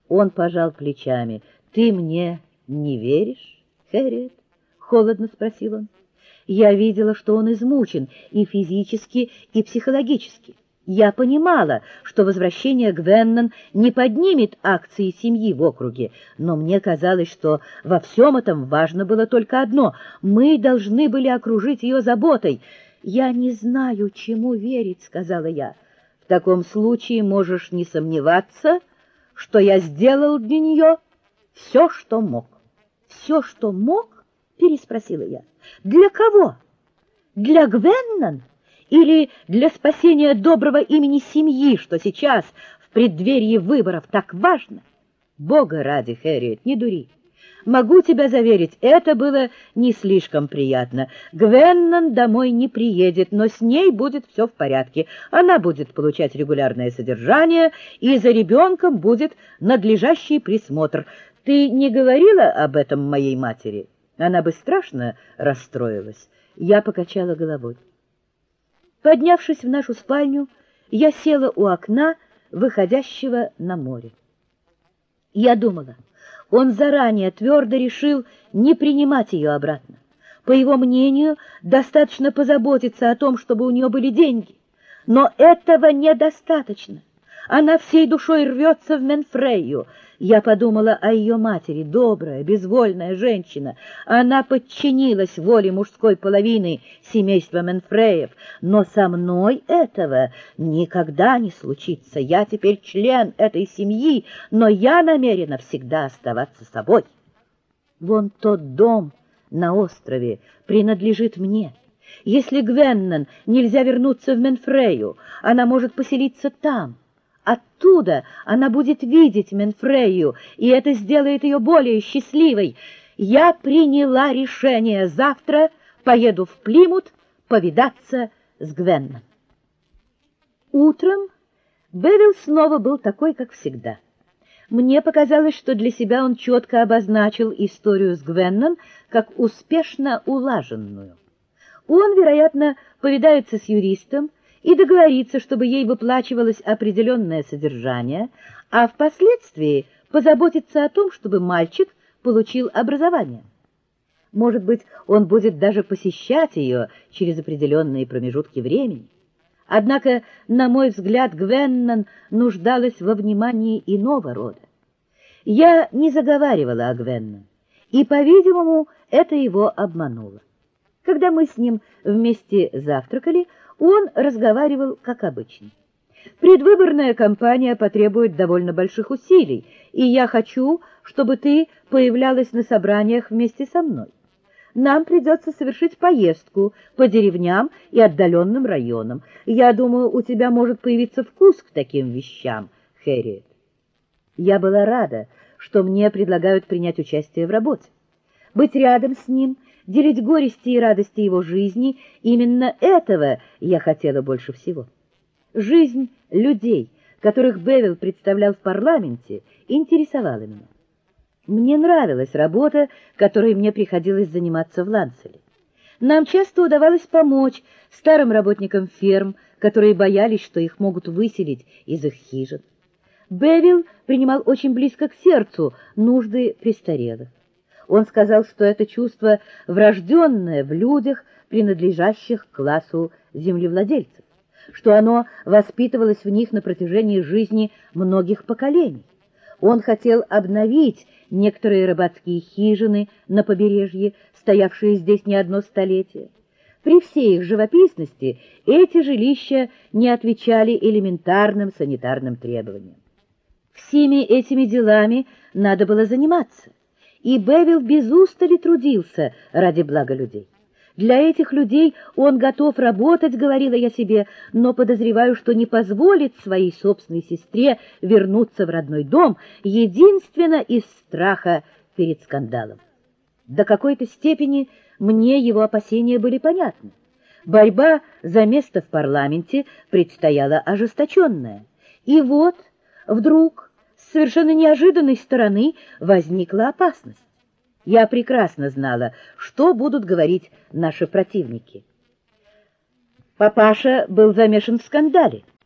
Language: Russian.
Он пожал плечами. «Ты мне не веришь, Хэрриет?» — холодно спросил он. Я видела, что он измучен и физически, и психологически. Я понимала, что возвращение Гвеннон не поднимет акции семьи в округе, но мне казалось, что во всем этом важно было только одно — мы должны были окружить ее заботой. «Я не знаю, чему верить», — сказала я. «В таком случае можешь не сомневаться, что я сделал для нее все, что мог». «Все, что мог?» — переспросила я. «Для кого? Для Гвеннон? Или для спасения доброго имени семьи, что сейчас, в преддверии выборов, так важно?» «Бога ради, Хэрриет, не дури. Могу тебя заверить, это было не слишком приятно. Гвеннон домой не приедет, но с ней будет все в порядке. Она будет получать регулярное содержание, и за ребенком будет надлежащий присмотр. Ты не говорила об этом моей матери? Она бы страшно расстроилась». Я покачала головой. Поднявшись в нашу спальню, я села у окна, выходящего на море. Я думала, он заранее твердо решил не принимать ее обратно. По его мнению, достаточно позаботиться о том, чтобы у нее были деньги. Но этого недостаточно. Она всей душой рвется в Менфрейю. Я подумала о ее матери, добрая, безвольная женщина. Она подчинилась воле мужской половины семейства Менфреев. Но со мной этого никогда не случится. Я теперь член этой семьи, но я намерена всегда оставаться собой. Вон тот дом на острове принадлежит мне. Если Гвеннон нельзя вернуться в Менфрейю, она может поселиться там. Оттуда она будет видеть Менфрейю, и это сделает ее более счастливой. Я приняла решение. Завтра поеду в Плимут повидаться с Гвеннон. Утром Бевил снова был такой, как всегда. Мне показалось, что для себя он четко обозначил историю с Гвеннон как успешно улаженную. Он, вероятно, повидается с юристом и договорится, чтобы ей выплачивалось определенное содержание, а впоследствии позаботится о том, чтобы мальчик получил образование. Может быть, он будет даже посещать ее через определенные промежутки времени. Однако, на мой взгляд, Гвеннон нуждалась во внимании иного рода. Я не заговаривала о Гвеннон, и, по-видимому, это его обмануло. Когда мы с ним вместе завтракали, он разговаривал как обычно. «Предвыборная кампания потребует довольно больших усилий, и я хочу, чтобы ты появлялась на собраниях вместе со мной. Нам придется совершить поездку по деревням и отдаленным районам. Я думаю, у тебя может появиться вкус к таким вещам, Хэрриет». Я была рада, что мне предлагают принять участие в работе. Быть рядом с ним, делить горести и радости его жизни, именно этого я хотела больше всего. Жизнь людей, которых Бевил представлял в парламенте, интересовала меня. Мне нравилась работа, которой мне приходилось заниматься в Ланцеле. Нам часто удавалось помочь старым работникам ферм, которые боялись, что их могут выселить из их хижин. Бевил принимал очень близко к сердцу нужды престарелых. Он сказал, что это чувство врожденное в людях, принадлежащих к классу землевладельцев, что оно воспитывалось в них на протяжении жизни многих поколений. Он хотел обновить некоторые рыбацкие хижины на побережье, стоявшие здесь не одно столетие. При всей их живописности эти жилища не отвечали элементарным санитарным требованиям. Всеми этими делами надо было заниматься. И Бевил без устали трудился ради блага людей. Для этих людей он готов работать, говорила я себе, но подозреваю, что не позволит своей собственной сестре вернуться в родной дом, единственно из страха перед скандалом. До какой-то степени мне его опасения были понятны. Борьба за место в парламенте предстояла ожесточенная. И вот вдруг с совершенно неожиданной стороны возникла опасность. Я прекрасно знала, что будут говорить наши противники. Папаша был замешан в скандале.